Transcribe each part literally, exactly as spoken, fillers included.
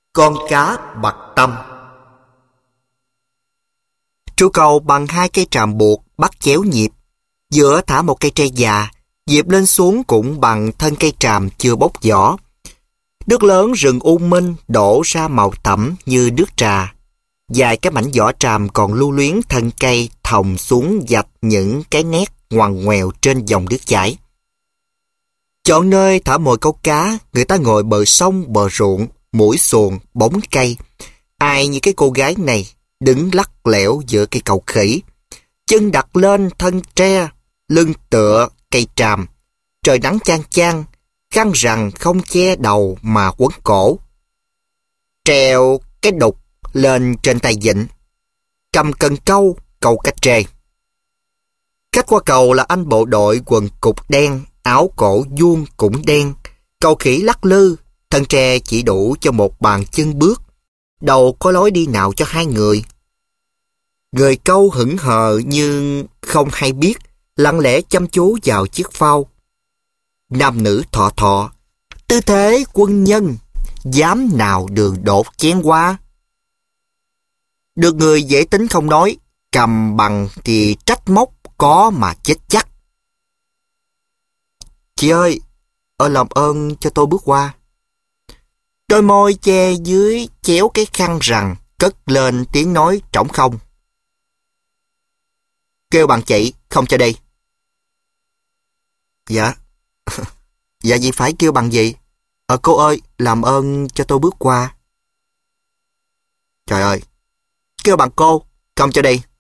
Con cá bặt tâm. Trụ cầu bằng hai cây tràm buộc bắt chéo nhịp, giữa thả một cây tre già, nhịp lên xuống cũng bằng thân cây tràm chưa bóc vỏ. Nước lớn rừng u minh đổ ra màu tẩm như nước trà. Vài cái mảnh vỏ tràm còn lưu luyến thân cây thòng xuống dạch những cái nét ngoằn ngoèo trên dòng nước chảy. Chọn nơi thả mồi câu cá, người ta ngồi bờ sông bờ ruộng, mũi xuồng, bóng cây. Ai như cái cô gái này, đứng lắc lẻo giữa cây cầu khỉ, chân đặt lên thân tre, lưng tựa cây tràm. Trời nắng chang chang, khăn rằng không che đầu mà quấn cổ. Treo cái đục lên trên tay vịn, cầm cần câu, câu cá trê. Khách qua cầu là anh bộ đội quần cục đen, áo cổ vuông cũng đen. Cầu khỉ lắc lư, thân tre chỉ đủ cho một bàn chân bước, đâu có lối đi nào cho hai người. Người câu hững hờ nhưng không hay biết, lặng lẽ chăm chú vào chiếc phao. Nam nữ thọ thọ, tư thế quân nhân, dám nào đường đột chén qua. Được người dễ tính không nói, cầm bằng thì trách móc có mà chết chắc. Chị ơi, ở làm ơn cho tôi bước qua. Đôi môi che dưới chéo cái khăn rằng, cất lên tiếng nói trống không. Kêu bằng chị, không cho đi. Dạ. Dạ gì phải kêu bằng gì? Ờ cô ơi, làm ơn cho tôi bước qua. Trời ơi, kêu bằng cô, không cho đi.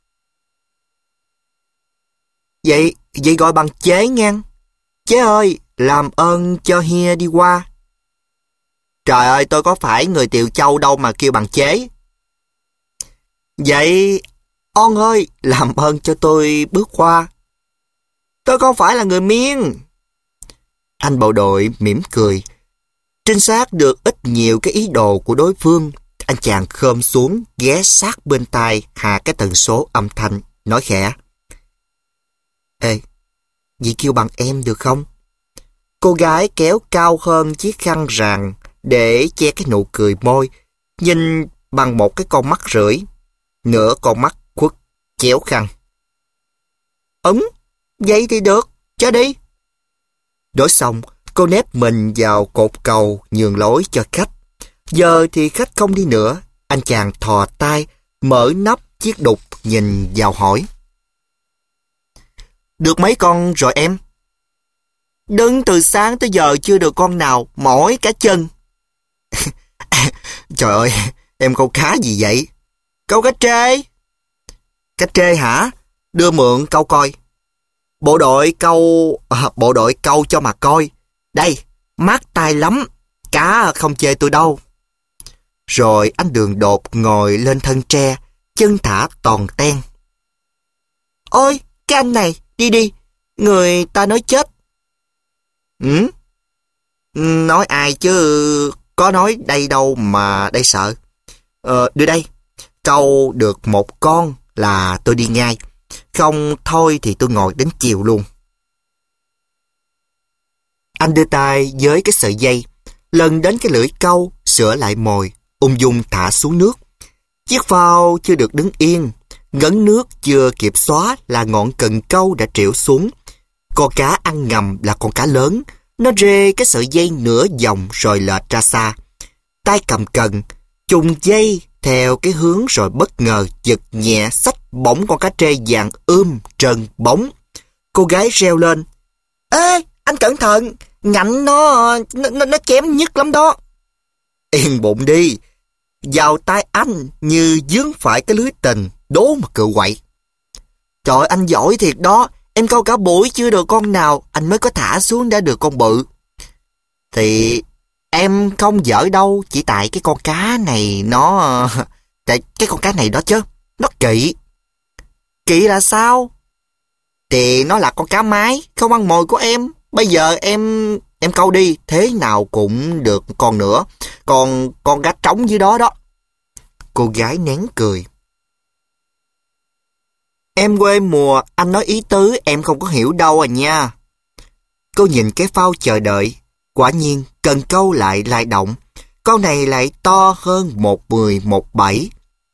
Vậy, vậy gọi bằng chế ngang. Chế ơi, làm ơn cho Hia đi qua. Trời ơi, tôi có phải người Tiều Châu đâu mà kêu bằng chế. Vậy, On ơi, làm ơn cho tôi bước qua. Tôi không phải là người Miên. Anh bộ đội mỉm cười. Trinh sát được ít nhiều cái ý đồ của đối phương. Anh chàng khom xuống, ghé sát bên tai hạ cái tần số âm thanh, nói khẽ. Ê, vậy kêu bằng em được không? Cô gái kéo cao hơn chiếc khăn ràng để che cái nụ cười môi, nhìn bằng một cái con mắt rưỡi, nửa con mắt khuất chéo khăn. Ấn, vậy thì được, cho đi. Nói xong, cô nép mình vào cột cầu nhường lối cho khách. Giờ thì khách không đi nữa, anh chàng thò tay, mở nắp chiếc đục nhìn vào hỏi. Được mấy con rồi em? Đứng từ sáng tới giờ chưa được con nào, mỏi cả chân. Trời ơi, em câu cá gì vậy? Câu cá trê. Cá trê hả? Đưa mượn câu coi. Bộ đội câu... À, bộ đội câu cho mà coi. Đây, mát tay lắm, cá không chê tôi đâu. Rồi anh Đường đột ngồi lên thân tre, chân thả toàn ten. Ôi, cái anh này, đi đi, người ta nói chết. Ừ? Nói ai chứ, có nói đây đâu mà đây sợ. Ờ, đưa đây, câu được một con là tôi đi ngay. Không thôi thì tôi ngồi đến chiều luôn. Anh đưa tay với cái sợi dây, lần đến cái lưỡi câu, sửa lại mồi, ung dung thả xuống nước. Chiếc phao chưa được đứng yên, ngấn nước chưa kịp xóa là ngọn cần câu đã trĩu xuống. Con cá ăn ngầm là con cá lớn, nó rê cái sợi dây nửa vòng rồi lệch ra xa. Tay cầm cần, trùng dây theo cái hướng rồi bất ngờ giật nhẹ xách bổng con cá trê vàng ươm trần bóng. Cô gái reo lên. Ê, anh cẩn thận, ngạnh nó, nó, nó chém nhức lắm đó. Yên bụng đi, vào tay anh như dướng phải cái lưới tình, đố mà cự quậy. Trời, anh giỏi thiệt đó, em câu cả buổi chưa được con nào, anh mới có thả xuống đã được con bự. Thì em không dở đâu, chỉ tại cái con cá này nó... Tại cái con cá này đó chứ, nó kỵ. Kỵ là sao? Thì nó là con cá mái, không ăn mồi của em. Bây giờ em em câu đi, thế nào cũng được con nữa. Còn con cá trống dưới đó đó. Cô gái nén cười. Em quê mùa, anh nói ý tứ em không có hiểu đâu à nha. Cô nhìn cái phao chờ đợi. Quả nhiên, cần câu lại lai động. con này lại to hơn một mười một bảy.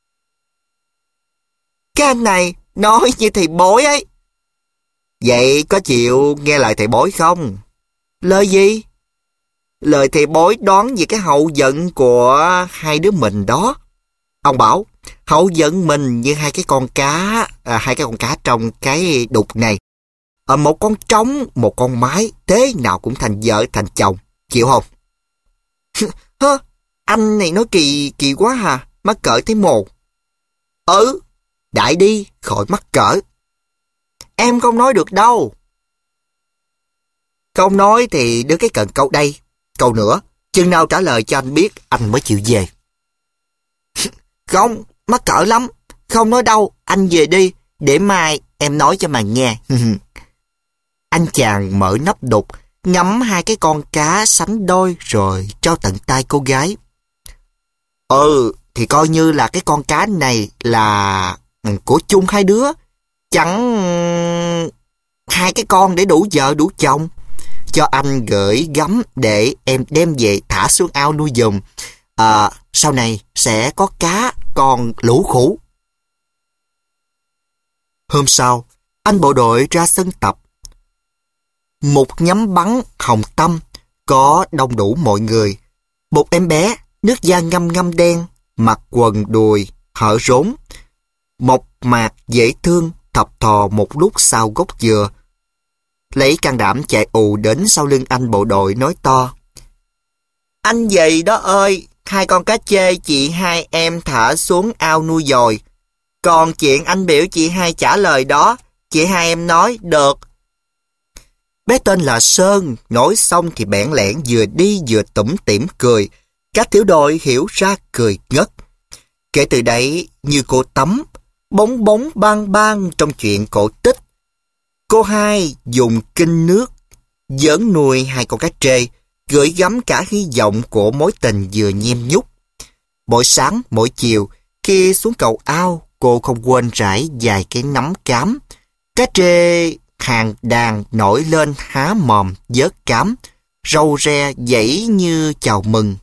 Cái anh này nói như thầy bói ấy. Vậy có chịu nghe lời thầy bói không? Lời gì? Lời thầy bói đoán về cái hậu vận của hai đứa mình đó. Ông bảo hậu vận mình như hai cái con cá, à, hai cái con cá trong cái đục này. À, một con trống, một con mái, thế nào cũng thành vợ thành chồng. Chịu không? Hơ, anh này nói kỳ kỳ quá hà, mắc cỡ thấy mồ. Ừ, đại đi, khỏi mắc cỡ. Em không nói được đâu. Không nói thì đưa cái cần câu đây. Câu nữa, chừng nào trả lời cho anh biết, anh mới chịu về. Không, mắc cỡ lắm. Không nói đâu, anh về đi, để mai em nói cho mà nghe. Anh chàng mở nắp đục, ngắm hai cái con cá sánh đôi rồi trao tận tay cô gái. Ừ, thì coi như là cái con cá này là của chung hai đứa. Chẳng hai cái con để đủ vợ đủ chồng. Cho anh gửi gắm để em đem về thả xuống ao nuôi giùm. À, sau này sẽ có cá còn lũ khủ. Hôm sau, anh bộ đội ra sân tập. Một nhắm bắn hồng tâm, có đông đủ mọi người. Một em bé, nước da ngăm ngăm đen, mặc quần đùi, hở rốn. Mộc mạc dễ thương, thập thò một lúc sau gốc dừa. Lấy can đảm chạy ù đến sau lưng anh bộ đội nói to. Anh vậy đó ơi, hai con cá chê chị hai em thả xuống ao nuôi dồi. Còn chuyện anh biểu chị hai trả lời đó, chị hai em nói được. Bé tên là Sơn, nói xong thì bẽn lẽn vừa đi vừa tủm tỉm cười. Các tiểu đội hiểu ra cười ngất. Kể từ đấy, như cô Tấm, bóng bóng bang bang trong chuyện cổ tích. Cô hai dùng kinh nước, giỡn nuôi hai con cá trê, gửi gắm cả hy vọng của mối tình vừa nhem nhúc. Mỗi sáng, mỗi chiều, khi xuống cầu ao, cô không quên rải vài cái nắm cám. Cá trê hàng đàn nổi lên há mồm vớt cám, râu re dãy như chào mừng.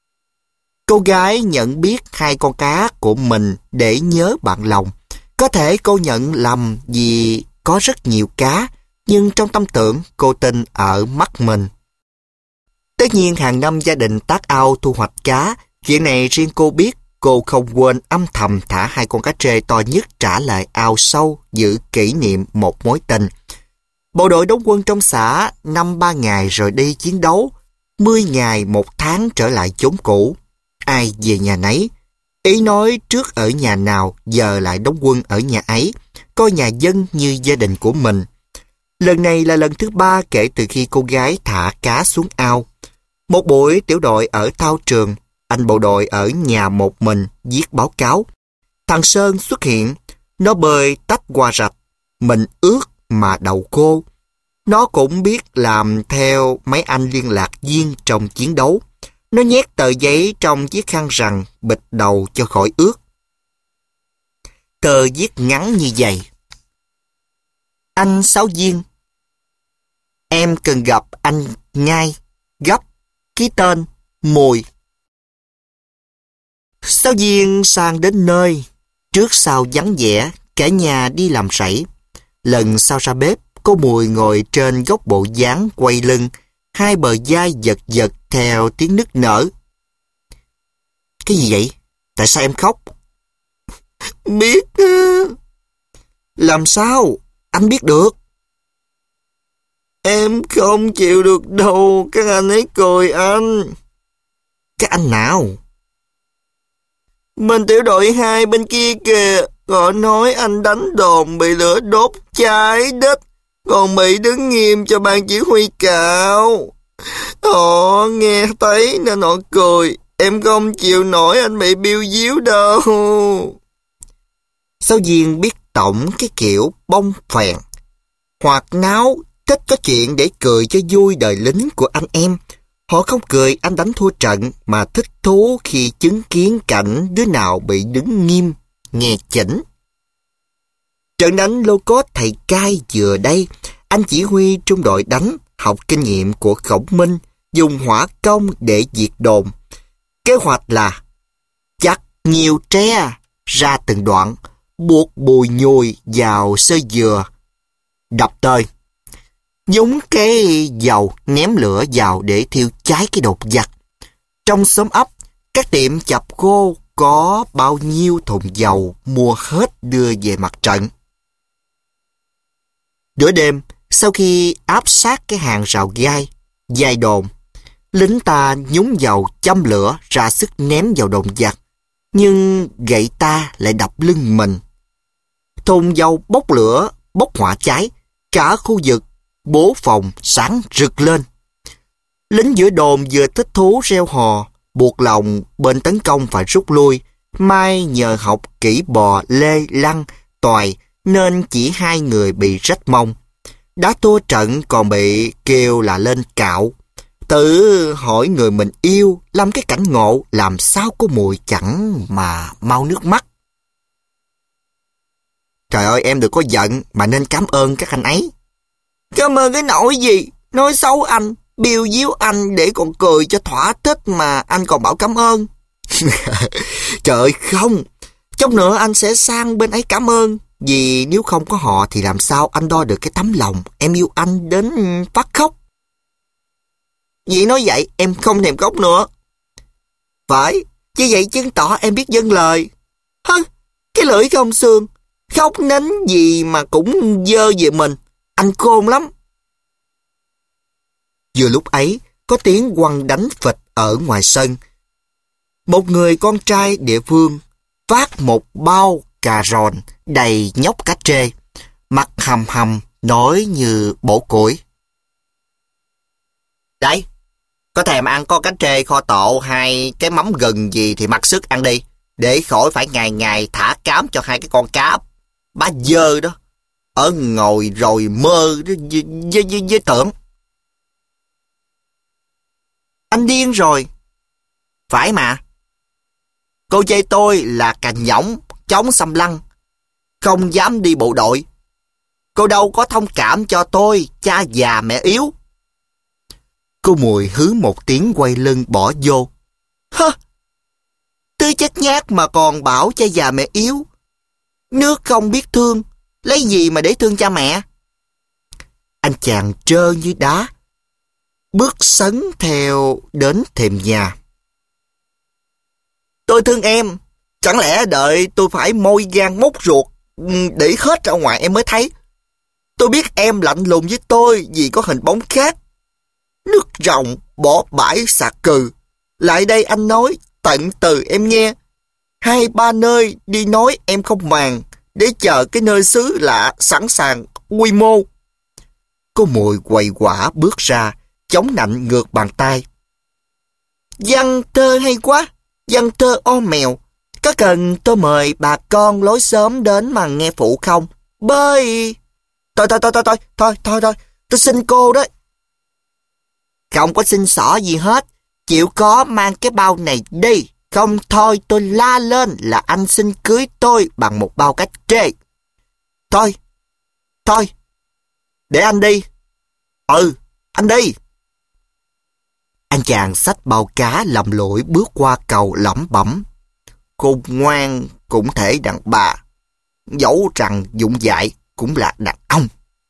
Cô gái nhận biết hai con cá của mình để nhớ bạn lòng. Có thể cô nhận lầm vì có rất nhiều cá, nhưng trong tâm tưởng cô tin ở mắt mình. Tất nhiên hàng năm gia đình tác ao thu hoạch cá, chuyện này riêng cô biết. Cô không quên âm thầm thả hai con cá trê to nhất trả lại ao sâu, giữ kỷ niệm một mối tình. Bộ đội đóng quân trong xã năm ba ngày rồi đi chiến đấu, mười ngày một tháng trở lại chốn cũ. Ai về nhà nấy. Ý nói trước ở nhà nào, giờ lại đóng quân ở nhà ấy, coi nhà dân như gia đình của mình. Lần này là lần thứ ba kể từ khi cô gái thả cá xuống ao. Một buổi tiểu đội ở thao trường, anh bộ đội ở nhà một mình viết báo cáo. Thằng Sơn xuất hiện, nó bơi tách qua rạch, mình ướt mà đầu khô. Nó cũng biết làm theo mấy anh liên lạc viên trong chiến đấu. Nó nhét tờ giấy trong chiếc khăn rằng bịt đầu cho khỏi ướt. Tờ viết ngắn như vậy. Anh Sáu Viên, em cần gặp anh ngay, gấp, ký tên, Mùi. Sáu Viên sang đến nơi, trước sau vắng vẻ, cả nhà đi làm rẫy. Lần sau ra bếp, cô Mùi ngồi trên góc bộ dáng quay lưng, hai bờ vai giật giật theo tiếng nức nở. Cái gì vậy? Tại sao em khóc? Biết. Làm sao? Anh biết được. Em không chịu được đâu, các anh ấy cười anh. Các anh nào? Bên tiểu đội hai bên kia kìa, họ nói anh đánh đồn bị lửa đốt cháy đất, còn bị đứng nghiêm cho ban chỉ huy cạo. Họ nghe thấy nên họ cười, em không chịu nổi anh bị biêu díu đâu. Sáu Viên biết tổng cái kiểu bông phèn, hoạt náo, thích có chuyện để cười cho vui đời lính của anh em. Họ không cười anh đánh thua trận, mà thích thú khi chứng kiến cảnh đứa nào bị đứng nghiêm, nghe chỉnh. Trận đánh lô cốt thầy cai vừa đây, anh chỉ huy trung đội đánh, học kinh nghiệm của Khổng Minh, dùng hỏa công để diệt đồn. Kế hoạch là chặt nhiều tre ra từng đoạn, buộc bùi nhùi vào xơ dừa, đập tơi, nhúng cái dầu ném lửa vào để thiêu cháy cái đột giặc. Trong xóm ấp, các tiệm chập khô có bao nhiêu thùng dầu mua hết đưa về mặt trận. Nửa đêm, sau khi áp sát cái hàng rào gai, dài đồn, lính ta nhúng dầu châm lửa ra sức ném vào đồn giặc, nhưng gậy ta lại đập lưng mình. Thùng dầu bốc lửa, bốc hỏa cháy, cả khu vực bố phòng sáng rực lên. Lính giữa đồn vừa thích thú reo hò, buộc lòng bên tấn công phải rút lui. Mai nhờ học kỹ bò lê lăng toài nên chỉ hai người bị rách mông. Đã thua trận còn bị kêu là lên cạo. Tự hỏi người mình yêu làm cái cảnh ngộ làm sao có mùi chẳng mà mau nước mắt. Trời ơi, em đừng có giận mà nên cảm ơn các anh ấy. Cảm ơn cái nỗi gì? Nói xấu anh, biêu díu anh để còn cười cho thỏa thích mà anh còn bảo cảm ơn. Trời ơi không, chốc nữa anh sẽ sang bên ấy cảm ơn. Vì nếu không có họ thì làm sao anh đo được cái tấm lòng em yêu anh đến phát khóc. Vì nói vậy em không thèm khóc nữa. Phải, chứ vậy chứng tỏ em biết dâng lời. Hơ, cái lưỡi không xương, khóc nín gì mà cũng dơ về mình. Anh khôn lắm. Vừa lúc ấy, có tiếng quăng đánh phịch ở ngoài sân. Một người con trai địa phương vác một bao cà ròn đầy nhóc cá trê, mặt hầm hầm nói như bổ củi. Đấy, có thèm ăn có cá trê kho tộ hay cái mắm gừng gì thì mặc sức ăn đi, để khỏi phải ngày ngày thả cám cho hai cái con cá bá dơ đó, ở ngồi rồi mơ với, với, với, với tưởng. Anh điên rồi. Phải mà. Cô chê tôi là cà nhõng, chống xâm lăng, không dám đi bộ đội. Cô đâu có thông cảm cho tôi, cha già mẹ yếu. Cô Mùi hứ một tiếng quay lưng bỏ vô. Hơ, tư chất nhát mà còn bảo cha già mẹ yếu. Nước không biết thương, lấy gì mà để thương cha mẹ. Anh chàng trơ như đá, bước sấn theo đến thềm nhà. Tôi thương em, chẳng lẽ đợi tôi phải môi gan móc ruột để hết ra ngoài em mới thấy. Tôi biết em lạnh lùng với tôi vì có hình bóng khác. Nước ròng, bỏ bãi sạc cừ. Lại đây anh nói tận từ em nghe. Hai ba nơi đi nói em không màng, để chờ cái nơi xứ lạ sẵn sàng quy mô. Cô Mùi quầy quả bước ra, chống nạnh ngược bàn tay. Văn thơ hay quá, văn thơ o mèo. Có cần tôi mời bà con lối xóm đến mà nghe phụ không? Bơi... Thôi thôi thôi thôi thôi thôi thôi thôi, tôi xin cô đấy. Không có xin xỏ gì hết, chịu có mang cái bao này đi. Không thôi tôi la lên là anh xin cưới tôi bằng một bao cá trê. Thôi, thôi, để anh đi. Ừ, anh đi. Anh chàng xách bao cá lầm lũi bước qua cầu lẩm bẩm. Khôn ngoan cũng thể đàn bà, dẫu rằng dụng dại cũng là đàn ông.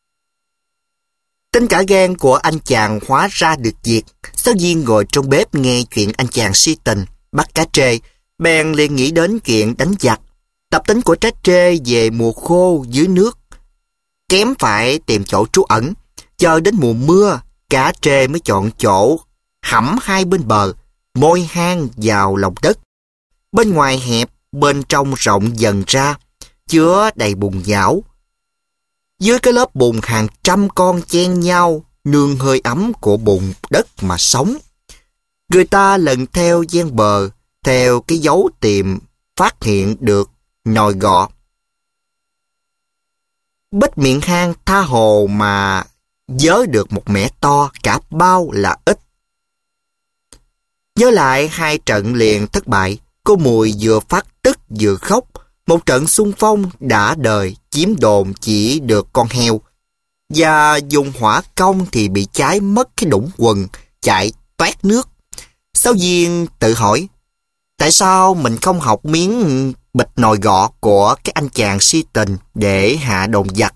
Tính cả ghen của anh chàng hóa ra được việc. Giáo viên ngồi trong bếp nghe chuyện anh chàng si tình bắt cá trê, bèn liền nghĩ đến chuyện đánh giặc. Tập tính của cá trê về mùa khô dưới nước kém phải tìm chỗ trú ẩn, chờ đến mùa mưa cá trê mới chọn chỗ hõm hai bên bờ, môi hang vào lòng đất. Bên ngoài hẹp, bên trong rộng dần ra, chứa đầy bùn nhão. Dưới cái lớp bùn hàng trăm con chen nhau, nương hơi ấm của bùn đất mà sống. Người ta lần theo ven bờ, theo cái dấu tìm phát hiện được nòi gọ. Bích miệng hang tha hồ mà vớ được một mẻ to cả bao là ít. Nhớ lại hai trận liền thất bại, cô Mùi vừa phát tức vừa khóc. Một trận xung phong đã đời chiếm đồn chỉ được con heo, và dùng hỏa công thì bị cháy mất cái đũng quần, chạy toát nước. Giáo viên tự hỏi Tại sao mình không học miếng bịch nồi gọ của cái anh chàng si tình để hạ đồn giặc?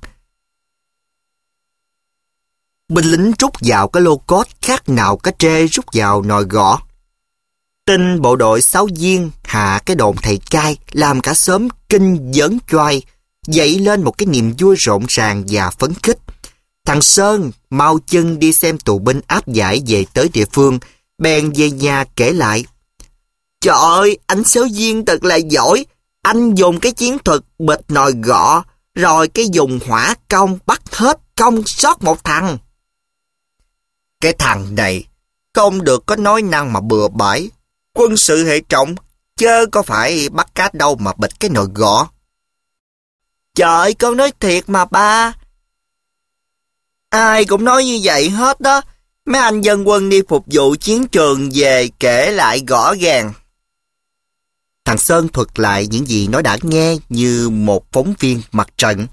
Binh lính rút vào cái lô cốt khác nào cá trê rút vào nồi gọ. Tin bộ đội Sáu Viên hạ cái đồn thầy cai làm cả xóm kinh giỡn choai, dậy lên một cái niềm vui rộn ràng và phấn khích. Thằng Sơn mau chân đi xem tù binh áp giải về tới địa phương, bèn về nhà kể lại. Trời ơi, anh Sáu Viên thật là giỏi. Anh dùng cái chiến thuật bịch nồi gọ, rồi cái dùng hỏa công bắt hết, không sót một thằng. Cái thằng này không được có nói năng mà bừa bãi. Quân sự hệ trọng, chớ có phải bắt cá đâu mà bịch cái nồi gọ. Trời, con nói thiệt mà ba. Ai cũng nói như vậy hết đó. Mấy anh dân quân đi phục vụ chiến trường về kể lại rõ ràng. Thằng Sơn thuật lại những gì nó đã nghe như một phóng viên mặt trận.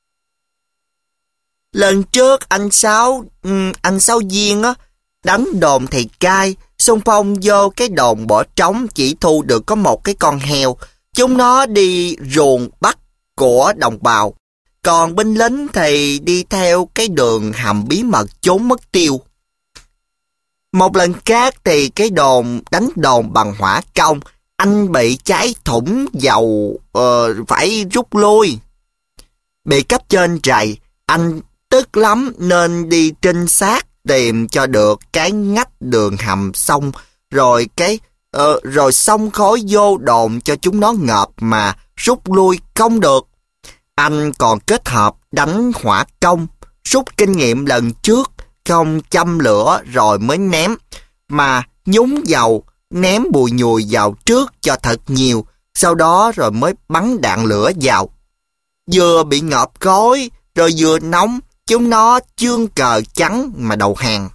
Lần trước anh Sáu, anh Sáu Viên á, đánh đồn thầy cai, xung phong vô cái đồn bỏ trống chỉ thu được có một cái con heo. Chúng nó đi ruồng bắt của đồng bào. Còn binh lính thì đi theo cái đường hầm bí mật trốn mất tiêu. Một lần khác thì cái đồn đánh đồn bằng hỏa công, anh bị cháy thủng dầu, uh, phải rút lui. Bị cấp trên rầy, anh tức lắm nên đi trinh sát tìm cho được cái ngách đường hầm xong, rồi cái uh, rồi xong khói vô đồn cho chúng nó ngợp mà rút lui không được. Anh còn kết hợp đánh hỏa công, rút kinh nghiệm lần trước, không châm lửa rồi mới ném, mà nhúng dầu, ném bùi nhùi vào trước cho thật nhiều, sau đó rồi mới bắn đạn lửa vào. Vừa bị ngợp khói, rồi vừa nóng, chúng nó chương cờ trắng mà đầu hàng.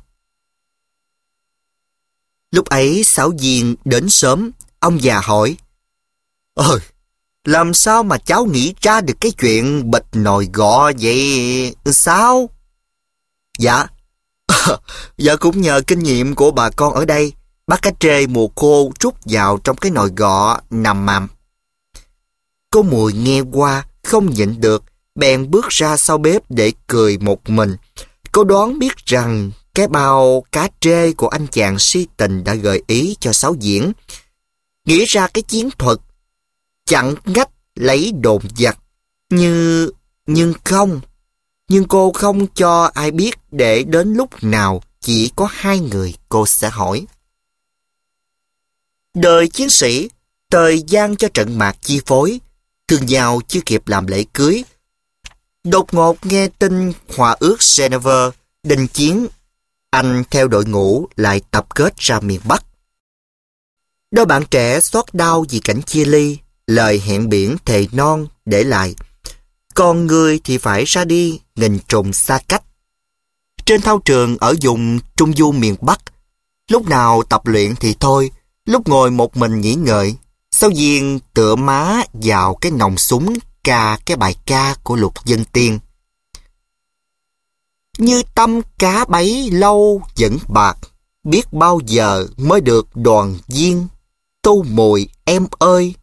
Lúc ấy Sáu Viên đến sớm, ông già hỏi, Ơi, làm sao mà cháu nghĩ ra được cái chuyện bịch nồi gọ vậy sao? Dạ, dạ cũng nhờ kinh nghiệm của bà con ở đây, bắt cá trê mùa khô trút vào trong cái nồi gọ nằm màm. Cô Mùi nghe qua, không nhịn được, bèn bước ra sau bếp để cười một mình. Cô đoán biết rằng cái bao cá trê của anh chàng si tình đã gợi ý cho Sáu Diễn nghĩ ra cái chiến thuật chặn ngách lấy đồn giặc. Như... nhưng không. Nhưng cô không cho ai biết để đến lúc nào chỉ có hai người cô sẽ hỏi. Đời chiến sĩ, thời gian cho trận mạc chi phối, thương nhau chưa kịp làm lễ cưới. Đột ngột nghe tin hòa ước Geneva đình chiến, anh theo đội ngũ lại tập kết ra miền Bắc. Đôi bạn trẻ xót đau vì cảnh chia ly, lời hẹn biển thề non để lại. Còn người thì phải ra đi nghìn trùng xa cách. Trên thao trường ở vùng Trung Du miền Bắc, lúc nào tập luyện thì thôi, lúc ngồi một mình nghỉ ngợi, Sáu Viên tựa má vào cái nòng súng ca cái bài ca của Lục Dân Tiên. Như tâm cá bấy lâu vẫn bạc, biết bao giờ mới được đoàn viên, Tu Mùi em ơi.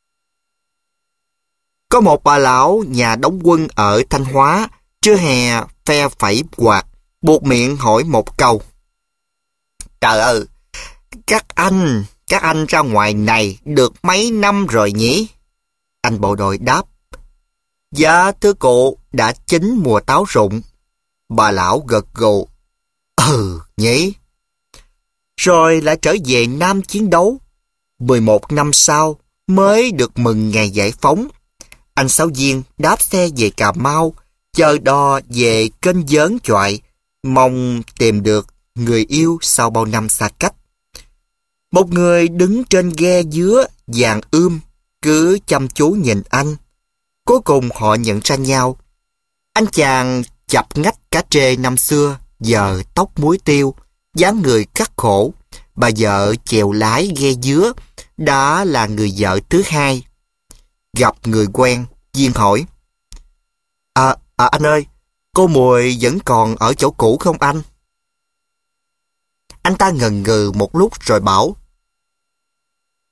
Có một bà lão nhà đóng quân ở Thanh Hóa, trưa hè phe phẩy quạt, buộc miệng hỏi một câu. Trời ơi, các anh, các anh ra ngoài này được mấy năm rồi nhỉ? Anh bộ đội đáp. Dạ thưa cụ, đã chín mùa táo rụng. Bà lão gật gù. Ừ nhỉ. Rồi lại trở về Nam chiến đấu. mười một năm sau mới được mừng ngày giải phóng. Anh Sáu Viên đáp xe về Cà Mau, chờ đò về kênh Giớn Choại, mong tìm được người yêu sau bao năm xa cách. Một người đứng trên ghe dứa vàng ươm, cứ chăm chú nhìn anh. Cuối cùng họ nhận ra nhau. Anh chàng chập ngách cá trê năm xưa, giờ tóc muối tiêu, dáng người khắc khổ. Bà vợ chèo lái ghe dứa đã là người vợ thứ hai. Gặp người quen, Viên hỏi. À, à anh ơi, cô Mùi vẫn còn ở chỗ cũ không anh? Anh ta ngần ngừ một lúc rồi bảo.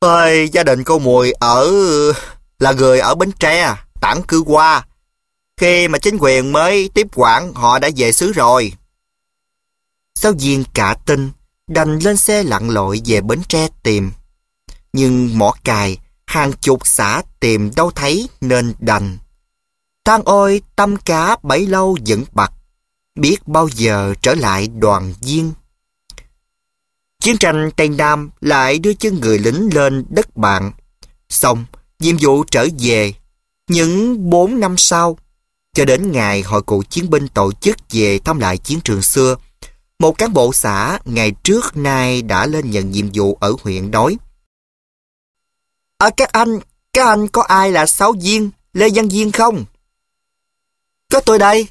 Ơi, gia đình cô Mùi ở... là người ở Bến Tre, tản cư qua. Khi mà chính quyền mới tiếp quản, họ đã về xứ rồi. Giáo viên cả tin, đành lên xe lặn lội về Bến Tre tìm. Nhưng mỏ cài, hàng chục xã tìm đâu thấy nên đành. Than ôi tâm cá bấy lâu vẫn bặt, biết bao giờ trở lại đoàn viên. Chiến tranh Tây Nam lại đưa chân người lính lên đất bạn. Xong, nhiệm vụ trở về. Những bốn năm sau, cho đến ngày Hội cựu chiến binh tổ chức về thăm lại chiến trường xưa, một cán bộ xã ngày trước nay đã lên nhận nhiệm vụ ở huyện nói: À, các anh, các anh có ai là Sáu Viên, Lê Văn Viên không? Có tôi đây.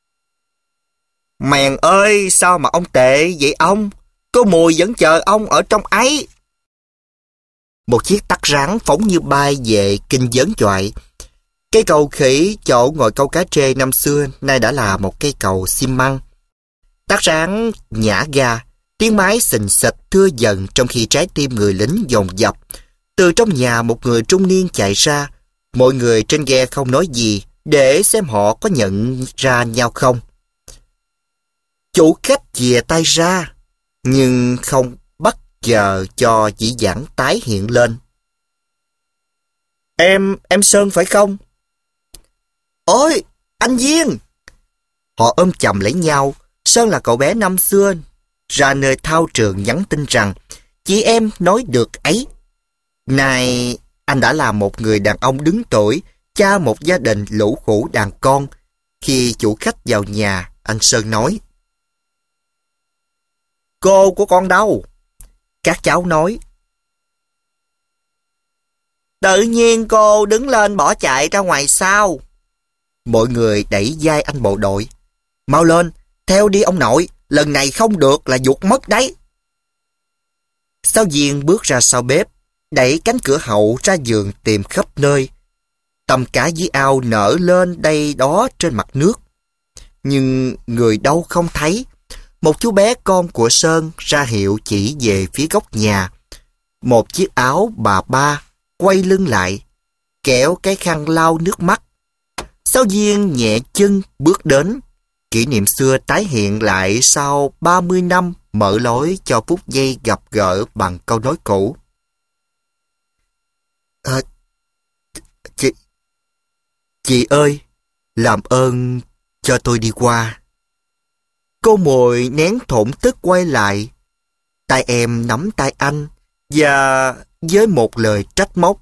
Mèn ơi, sao mà ông tệ vậy ông? Cô Mùi vẫn chờ ông ở trong ấy. Một chiếc tắc rắn phóng như bay về kinh vấn choại. Cây cầu khỉ chỗ ngồi câu cá trê năm xưa nay đã là một cây cầu xi măng. Tắc rắn nhả ga, tiếng máy xình xịch thưa dần trong khi trái tim người lính dồn dập. Từ trong nhà một người trung niên chạy ra. Mọi người trên ghe không nói gì để xem họ có nhận ra nhau không. Chủ khách chìa tay ra, nhưng không bắt giờ cho dĩ dãn tái hiện lên. Em, em Sơn phải không? Ôi, anh Viên! Họ ôm chầm lấy nhau. Sơn là cậu bé năm xưa, ra nơi thao trường nhắn tin rằng chị em nói được ấy. Này, anh đã là một người đàn ông đứng tuổi, cha một gia đình lũ khủ đàn con. Khi chủ khách vào nhà, anh Sơn nói: Cô của con đâu? Các cháu nói: Tự nhiên cô đứng lên bỏ chạy ra ngoài sau. Mọi người đẩy vai anh bộ đội: Mau lên, theo đi ông nội, lần này không được là giục mất đấy. Sáu Viên bước ra sau bếp, đẩy cánh cửa hậu ra giường tìm khắp nơi. Tầm cá dưới ao nở lên đây đó trên mặt nước. Nhưng người đâu không thấy. Một chú bé con của Sơn ra hiệu chỉ về phía góc nhà. Một chiếc áo bà ba quay lưng lại, kéo cái khăn lau nước mắt. Sáu Viên nhẹ chân bước đến. Kỷ niệm xưa tái hiện lại sau ba mươi năm, mở lối cho phút giây gặp gỡ bằng câu nói cũ. À, chị, chị ơi, làm ơn cho tôi đi qua. Cô Mùi nén thổn tức quay lại. Tay em nắm tay anh và với một lời trách móc: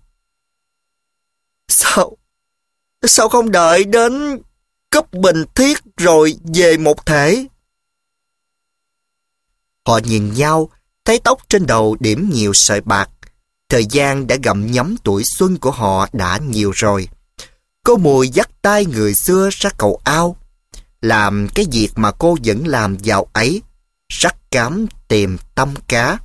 Sao, sao không đợi đến cấp bình thiết rồi về một thể? Họ nhìn nhau, thấy tóc trên đầu điểm nhiều sợi bạc. Thời gian đã gặm nhấm tuổi xuân của họ đã nhiều rồi. Cô Mùi dắt tay người xưa ra cầu ao, làm cái việc mà cô vẫn làm vào ấy, rắc cám tìm tăm cá.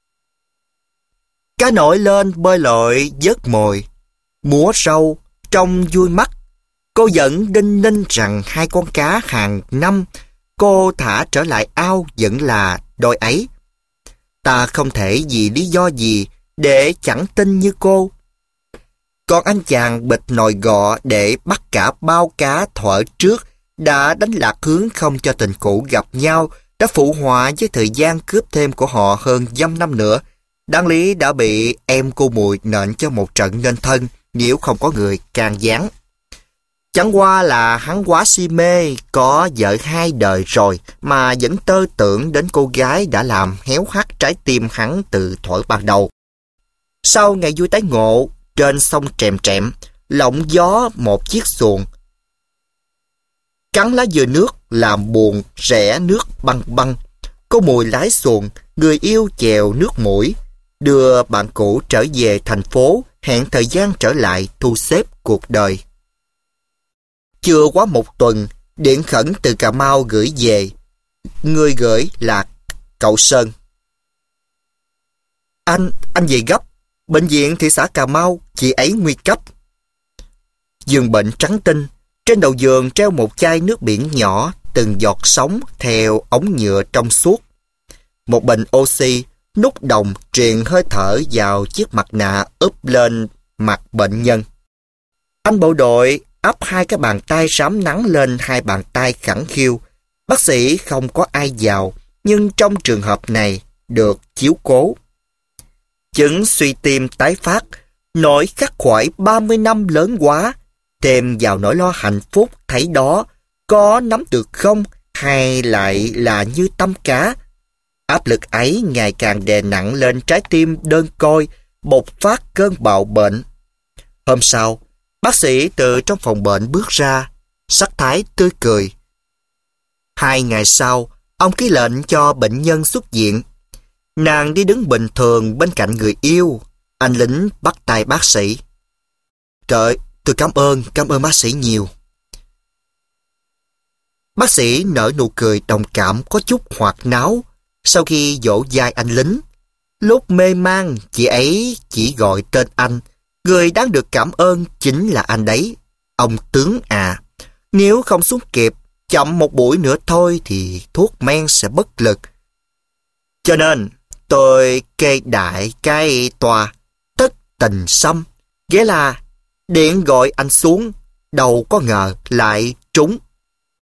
Cá nổi lên bơi lội vớt mồi, múa râu, trông vui mắt. Cô vẫn đinh ninh rằng hai con cá hàng năm cô thả trở lại ao vẫn là đôi ấy. Ta không thể vì lý do gì để chẳng tin như cô. Còn anh chàng bịch nồi gọ để bắt cả bao cá thuở trước đã đánh lạc hướng không cho tình cũ gặp nhau, đã phụ họa với thời gian cướp thêm của họ hơn dăm năm nữa. Đáng lý đã bị em cô Mùi nện cho một trận nên thân nếu không có người can gián. Chẳng qua là hắn quá si mê, có vợ hai đời rồi mà vẫn tơ tưởng đến cô gái đã làm héo hắt trái tim hắn từ thuở ban đầu. Sau ngày vui tái ngộ, trên sông Trèm Trẹm, lộng gió một chiếc xuồng. Cắn lá dừa nước làm buồn rẽ nước băng băng. Cô Mùi lái xuồng, người yêu chèo nước mũi, đưa bạn cũ trở về thành phố, hẹn thời gian trở lại thu xếp cuộc đời. Chưa quá một tuần, điện khẩn từ Cà Mau gửi về. Người gửi là cậu Sơn. Anh, anh về gấp. Bệnh viện thị xã Cà Mau, chị ấy nguy cấp. Giường bệnh trắng tinh, trên đầu giường treo một chai nước biển nhỏ, từng giọt sóng theo ống nhựa trong suốt. Một bình oxy, nút đồng truyền hơi thở vào chiếc mặt nạ úp lên mặt bệnh nhân. Anh bộ đội áp hai cái bàn tay rám nắng lên hai bàn tay khẳng khiu. Bác sĩ không có ai vào, nhưng trong trường hợp này được chiếu cố. Chứng suy tim tái phát, nỗi khắc khoải ba mươi năm lớn quá, thêm vào nỗi lo hạnh phúc thấy đó có nắm được không hay lại là như tăm cá. Áp lực ấy ngày càng đè nặng lên trái tim đơn côi, bộc phát cơn bạo bệnh. Hôm sau, bác sĩ từ trong phòng bệnh bước ra, sắc thái tươi cười. Hai ngày sau, ông ký lệnh cho bệnh nhân xuất viện. Nàng đi đứng bình thường bên cạnh người yêu. Anh lính bắt tay bác sĩ. Trời, tôi cảm ơn, cảm ơn bác sĩ nhiều. Bác sĩ nở nụ cười đồng cảm có chút hoạt náo sau khi vỗ vai anh lính. Lúc mê man, chị ấy chỉ gọi tên anh. Người đáng được cảm ơn chính là anh đấy. Ông tướng à, nếu không xuống kịp, chậm một buổi nữa thôi thì thuốc men sẽ bất lực. Cho nên, tôi kê đại cái tòa tất tình xâm, nghĩa là điện gọi anh xuống, đâu có ngờ lại trúng.